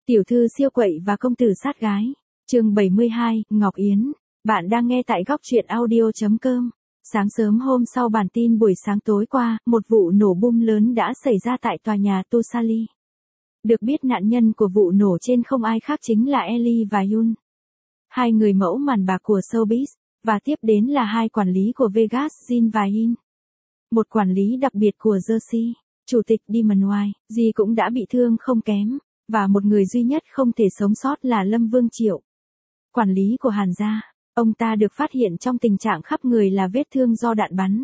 Tiểu thư siêu quậy và công tử sát gái. Chương 72, Ngọc Yến. Bạn đang nghe tại góc truyện audio.com. Sáng sớm hôm sau bản tin buổi sáng tối qua, một vụ nổ bom lớn đã xảy ra tại tòa nhà Tosali. Được biết nạn nhân của vụ nổ trên không ai khác chính là Ellie và Yoon. Hai người mẫu màn bạc của showbiz, và tiếp đến là hai quản lý của Vegas, Jin và Yin. Một quản lý đặc biệt của Jersey, chủ tịch Diamond White, Ji cũng đã bị thương không kém. Và một người duy nhất không thể sống sót là Lâm Vương Triệu, quản lý của Hàn gia. Ông ta được phát hiện trong tình trạng khắp người là vết thương do đạn bắn.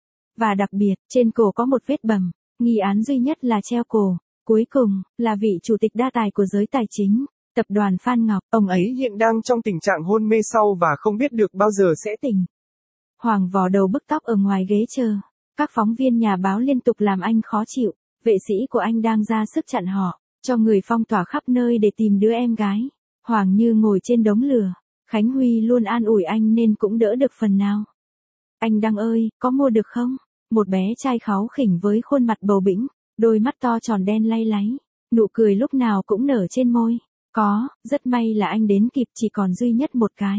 Và đặc biệt, trên cổ có một vết bầm, nghi án duy nhất là treo cổ. Cuối cùng, là vị chủ tịch đa tài của giới tài chính, tập đoàn Phan Ngọc. Ông ấy hiện đang trong tình trạng hôn mê sâu và không biết được bao giờ sẽ tỉnh. Hoàng vò đầu bứt tóc ở ngoài ghế chờ. Các phóng viên nhà báo liên tục làm anh khó chịu. Vệ sĩ của anh đang ra sức chặn họ, cho người phong tỏa khắp nơi để tìm đứa em gái. Hoàng như ngồi trên đống lửa. Khánh Huy luôn an ủi anh nên cũng đỡ được phần nào. Anh Đăng ơi, có mua được không? Một bé trai kháu khỉnh với khuôn mặt bầu bĩnh, đôi mắt to tròn đen lay láy, nụ cười lúc nào cũng nở trên môi. Có, rất may là anh đến kịp, chỉ còn duy nhất một cái.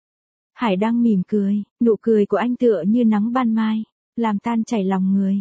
Hải Đăng mỉm cười, nụ cười của anh tựa như nắng ban mai, làm tan chảy lòng người.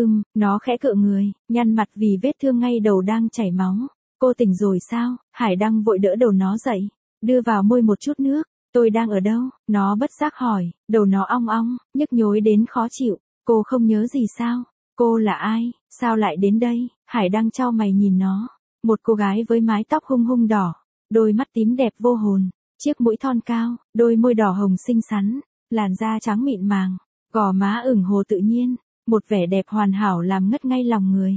Nó khẽ cựa người, nhăn mặt vì vết thương ngay đầu đang chảy máu. Cô tỉnh rồi sao? Hải Đăng vội đỡ đầu nó dậy, đưa vào môi một chút nước. Tôi đang ở đâu? Nó bất giác hỏi, đầu nó ong ong, nhức nhối đến khó chịu. Cô không nhớ gì sao? Cô là ai? Sao lại đến đây? Hải Đăng chau mày nhìn nó. Một cô gái với mái tóc hung hung đỏ, đôi mắt tím đẹp vô hồn, chiếc mũi thon cao, đôi môi đỏ hồng xinh xắn, làn da trắng mịn màng, gò má ửng hồ tự nhiên, một vẻ đẹp hoàn hảo làm ngất ngay lòng người.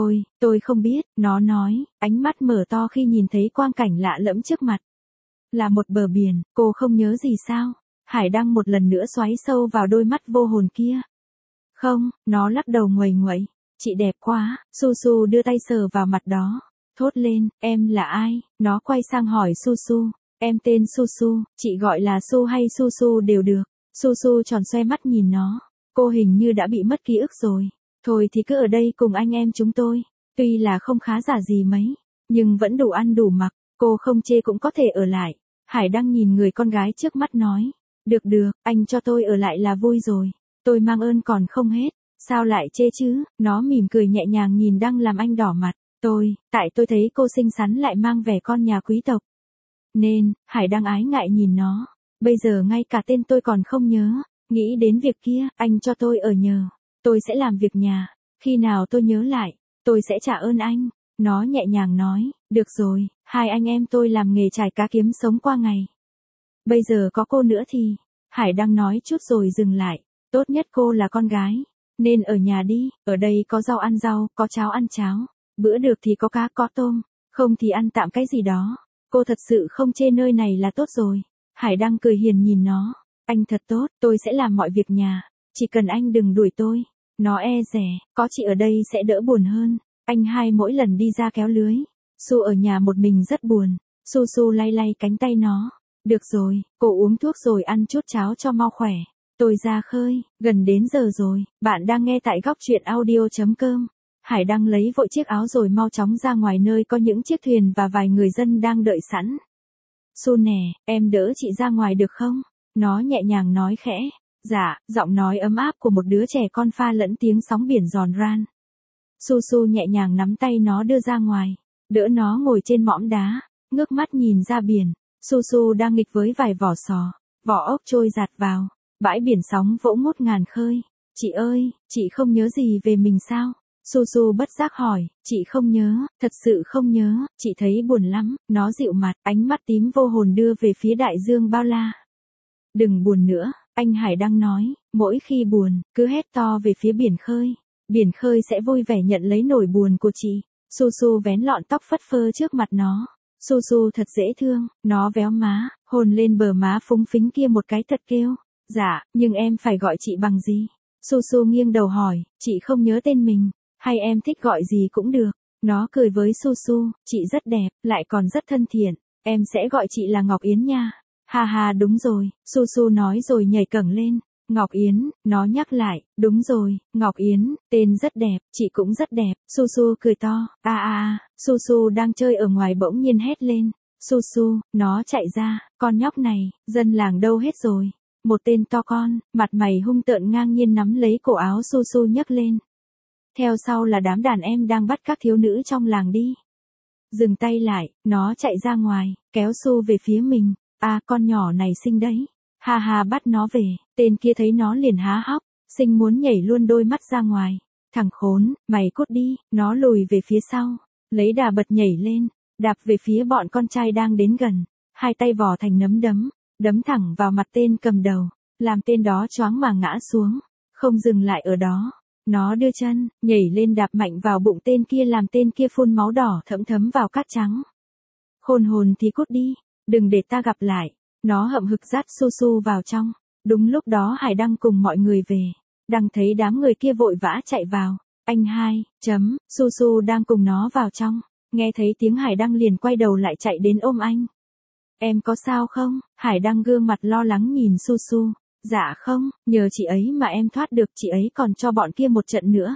Tôi không biết, nó nói, ánh mắt mở to khi nhìn thấy quang cảnh lạ lẫm trước mặt. Là một bờ biển, cô không nhớ gì sao? Hải Đăng một lần nữa xoáy sâu vào đôi mắt vô hồn kia. Không, nó lắc đầu nguầy nguậy. Chị đẹp quá. Su Su đưa tay sờ vào mặt đó, thốt lên, em là ai? Nó quay sang hỏi Su Su. Em tên Su Su, chị gọi là Su hay Su Su đều được. Su Su tròn xoe mắt nhìn nó. Cô hình như đã bị mất ký ức rồi. Thôi thì cứ ở đây cùng anh em chúng tôi. Tuy là không khá giả gì mấy, nhưng vẫn đủ ăn đủ mặc. Cô không chê cũng có thể ở lại. Hải Đăng nhìn người con gái trước mắt nói. Được, anh cho tôi ở lại là vui rồi. Tôi mang ơn còn không hết. Sao lại chê chứ? Nó mỉm cười nhẹ nhàng nhìn Đăng làm anh đỏ mặt. Tại tôi thấy cô xinh xắn lại mang vẻ con nhà quý tộc. Nên, Hải Đăng ái ngại nhìn nó. Bây giờ ngay cả tên tôi còn không nhớ. Nghĩ đến việc kia, anh cho tôi ở nhờ. Tôi sẽ làm việc nhà. Khi nào tôi nhớ lại, tôi sẽ trả ơn anh. Nó nhẹ nhàng nói, được rồi, hai anh em tôi làm nghề trải cá kiếm sống qua ngày. Bây giờ có cô nữa thì, Hải Đăng nói chút rồi dừng lại. Tốt nhất cô là con gái, nên ở nhà đi, ở đây có rau ăn rau, có cháo ăn cháo. Bữa được thì có cá có tôm, không thì ăn tạm cái gì đó. Cô thật sự không chê nơi này là tốt rồi. Hải Đăng cười hiền nhìn nó. Anh thật tốt, tôi sẽ làm mọi việc nhà. Chỉ cần anh đừng đuổi tôi. Nó e dè, có chị ở đây sẽ đỡ buồn hơn. Anh hai mỗi lần đi ra kéo lưới. Su ở nhà một mình rất buồn. Su Su lay lay cánh tay nó. Được rồi, cô uống thuốc rồi ăn chút cháo cho mau khỏe. Tôi ra khơi, gần đến giờ rồi. Bạn đang nghe tại góc truyện audio.com. Hải Đăng lấy vội chiếc áo rồi mau chóng ra ngoài nơi có những chiếc thuyền và vài người dân đang đợi sẵn. Su nè, em đỡ chị ra ngoài được không? Nó nhẹ nhàng nói khẽ. Dạ, giọng nói ấm áp của một đứa trẻ con pha lẫn tiếng sóng biển giòn ran. Su Su nhẹ nhàng nắm tay nó đưa ra ngoài, đỡ nó ngồi trên mỏm đá, ngước mắt nhìn ra biển. Su Su đang nghịch với vài vỏ sò, vỏ ốc trôi dạt vào, bãi biển sóng vỗ ngút ngàn khơi. Chị ơi, chị không nhớ gì về mình sao? Su Su bất giác hỏi, chị không nhớ, thật sự không nhớ, chị thấy buồn lắm. Nó dịu mặt, ánh mắt tím vô hồn đưa về phía đại dương bao la. Đừng buồn nữa, anh Hải Đăng nói, mỗi khi buồn, cứ hét to về phía biển khơi. Biển khơi sẽ vui vẻ nhận lấy nỗi buồn của chị. Su Su vén lọn tóc phất phơ trước mặt nó. Su Su thật dễ thương, nó véo má, hôn lên bờ má phúng phính kia một cái thật kêu. Dạ, nhưng em phải gọi chị bằng gì? Su Su nghiêng đầu hỏi, chị không nhớ tên mình, hay em thích gọi gì cũng được. Nó cười với Su Su, chị rất đẹp, lại còn rất thân thiện, em sẽ gọi chị là Ngọc Yến nha. Ha ha đúng rồi, Su Su nói rồi nhảy cẫng lên. Ngọc Yến, nó nhắc lại, đúng rồi, Ngọc Yến, tên rất đẹp, chị cũng rất đẹp. Su Su cười to, Su Su đang chơi ở ngoài bỗng nhiên hét lên. Su Su, nó chạy ra, con nhóc này, dân làng đâu hết rồi. Một tên to con, mặt mày hung tợn ngang nhiên nắm lấy cổ áo Su Su nhấc lên. Theo sau là đám đàn em đang bắt các thiếu nữ trong làng đi. Dừng tay lại, nó chạy ra ngoài, kéo Su về phía mình. À, con nhỏ này xinh đấy. Ha ha, bắt nó về. Tên kia thấy nó liền há hốc, xinh muốn nhảy luôn đôi mắt ra ngoài. Thằng khốn, mày cút đi. Nó lùi về phía sau, lấy đà bật nhảy lên, đạp về phía bọn con trai đang đến gần. Hai tay vò thành nắm đấm, đấm thẳng vào mặt tên cầm đầu, làm tên đó choáng mà ngã xuống. Không dừng lại ở đó, nó đưa chân, nhảy lên đạp mạnh vào bụng tên kia làm tên kia phun máu đỏ thấm thấm vào cát trắng. Khôn hồn thì cút đi, đừng để ta gặp lại. Nó hậm hực dắt Su Su vào trong. Đúng lúc đó Hải Đăng cùng mọi người về. Đăng thấy đám người kia vội vã chạy vào. Anh hai, Su Su đang cùng nó vào trong. Nghe thấy tiếng Hải Đăng liền quay đầu lại chạy đến ôm anh. Em có sao không? Hải Đăng gương mặt lo lắng nhìn Su Su. Dạ không, nhờ chị ấy mà em thoát được, chị ấy còn cho bọn kia một trận nữa.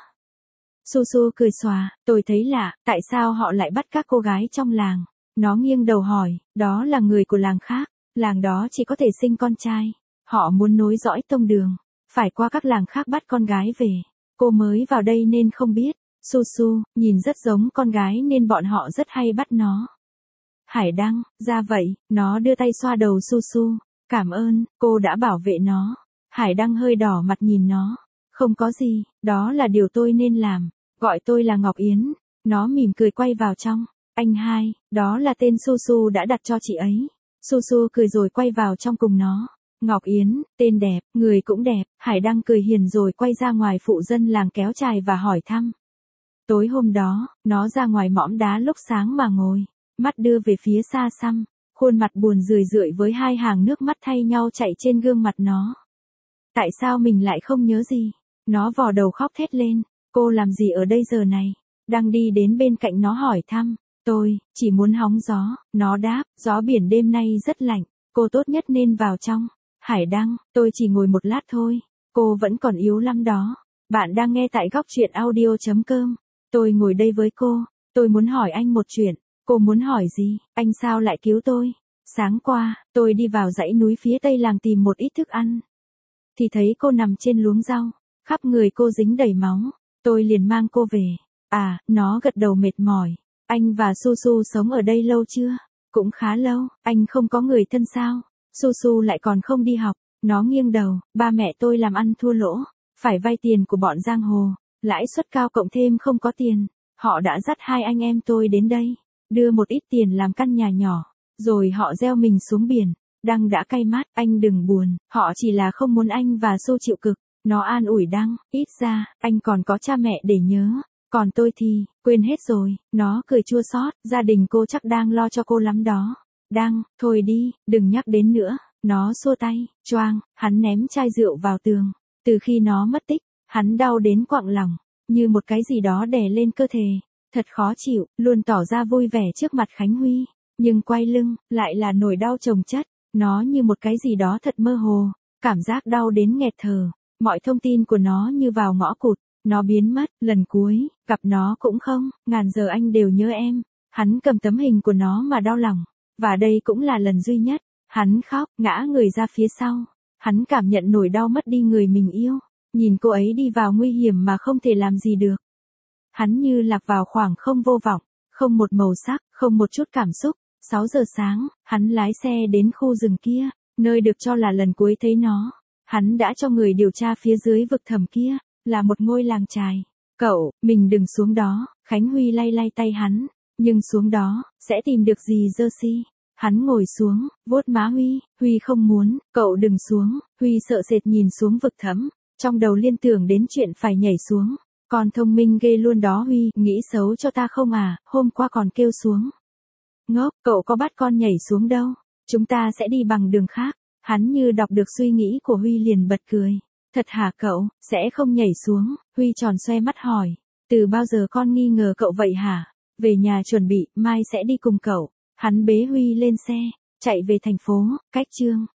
Su Su cười xòa, tôi thấy lạ, tại sao họ lại bắt các cô gái trong làng? Nó nghiêng đầu hỏi, đó là người của làng khác, làng đó chỉ có thể sinh con trai. Họ muốn nối dõi tông đường, phải qua các làng khác bắt con gái về. Cô mới vào đây nên không biết. Su Su, nhìn rất giống con gái nên bọn họ rất hay bắt nó. Hải Đăng, ra vậy, nó đưa tay xoa đầu Su Su. Cảm ơn, cô đã bảo vệ nó. Hải Đăng hơi đỏ mặt nhìn nó. Không có gì, đó là điều tôi nên làm. Gọi tôi là Ngọc Yến. Nó mỉm cười quay vào trong. Anh hai, đó là tên Su Su đã đặt cho chị ấy. Su Su cười rồi quay vào trong cùng nó. Ngọc Yến, tên đẹp, người cũng đẹp. Hải Đăng cười hiền rồi quay ra ngoài phụ dân làng kéo chài và hỏi thăm. Tối hôm đó, nó ra ngoài mõm đá lúc sáng mà ngồi, mắt đưa về phía xa xăm, khuôn mặt buồn rười rượi với hai hàng nước mắt thay nhau chảy trên gương mặt nó. Tại sao mình lại không nhớ gì? Nó vò đầu khóc thét lên. Cô làm gì ở đây giờ này? Đang đi đến bên cạnh nó hỏi thăm. Tôi chỉ muốn hóng gió. Nó đáp, gió biển đêm nay rất lạnh, cô tốt nhất nên vào trong. Hải Đăng, tôi chỉ ngồi một lát thôi. Cô vẫn còn yếu lắm đó. Bạn đang nghe tại góc truyện audio.com. Tôi ngồi đây với cô. Tôi muốn hỏi anh một chuyện. Cô muốn hỏi gì? Anh sao lại cứu tôi? Sáng qua, tôi đi vào dãy núi phía tây làng tìm một ít thức ăn. Thì thấy cô nằm trên luống rau. Khắp người cô dính đầy máu. Tôi liền mang cô về. À, nó gật đầu mệt mỏi. Anh và Su Su sống ở đây lâu chưa? Cũng khá lâu. Anh không có người thân sao? Su Su lại còn không đi học. Nó nghiêng đầu. Ba mẹ tôi làm ăn thua lỗ. Phải vay tiền của bọn giang hồ. Lãi suất cao cộng thêm không có tiền. Họ đã dắt hai anh em tôi đến đây. Đưa một ít tiền làm căn nhà nhỏ. Rồi họ gieo mình xuống biển. Đăng đã cay mắt. Anh đừng buồn. Họ chỉ là không muốn anh và Su chịu cực. Nó an ủi Đăng. Ít ra, anh còn có cha mẹ để nhớ. Còn tôi thì, quên hết rồi. Nó cười chua xót. Gia đình cô chắc đang lo cho cô lắm đó. Đăng, thôi đi, đừng nhắc đến nữa. Nó xua tay. Choang, hắn ném chai rượu vào tường. Từ khi nó mất tích, hắn đau đến quặn lòng. Như một cái gì đó đè lên cơ thể. Thật khó chịu, luôn tỏ ra vui vẻ trước mặt Khánh Huy. Nhưng quay lưng, lại là nỗi đau chồng chất. Nó như một cái gì đó thật mơ hồ. Cảm giác đau đến nghẹt thở. Mọi thông tin của nó như vào ngõ cụt. Nó biến mất, lần cuối, gặp nó cũng không, ngàn giờ anh đều nhớ em. Hắn cầm tấm hình của nó mà đau lòng. Và đây cũng là lần duy nhất. Hắn khóc, ngã người ra phía sau. Hắn cảm nhận nỗi đau mất đi người mình yêu. Nhìn cô ấy đi vào nguy hiểm mà không thể làm gì được. Hắn như lạc vào khoảng không vô vọng, không một màu sắc, không một chút cảm xúc. 6 giờ sáng, hắn lái xe đến khu rừng kia, nơi được cho là lần cuối thấy nó. Hắn đã cho người điều tra phía dưới vực thẳm kia, là một ngôi làng chài. Cậu, mình đừng xuống đó. Khánh Huy lay lay tay hắn. Nhưng xuống đó, sẽ tìm được gì Jersey? Hắn ngồi xuống, vuốt má Huy. Huy không muốn, cậu đừng xuống. Huy sợ sệt nhìn xuống vực thẳm. Trong đầu liên tưởng đến chuyện phải nhảy xuống. Con thông minh ghê luôn đó Huy. Nghĩ xấu cho ta không à, hôm qua còn kêu xuống. Ngốc, cậu có bắt con nhảy xuống đâu. Chúng ta sẽ đi bằng đường khác. Hắn như đọc được suy nghĩ của Huy liền bật cười. Thật hả cậu, sẽ không nhảy xuống? Huy tròn xoe mắt hỏi. Từ bao giờ con nghi ngờ cậu vậy hả? Về nhà chuẩn bị, mai sẽ đi cùng cậu. Hắn bế Huy lên xe, chạy về thành phố, cách Chương.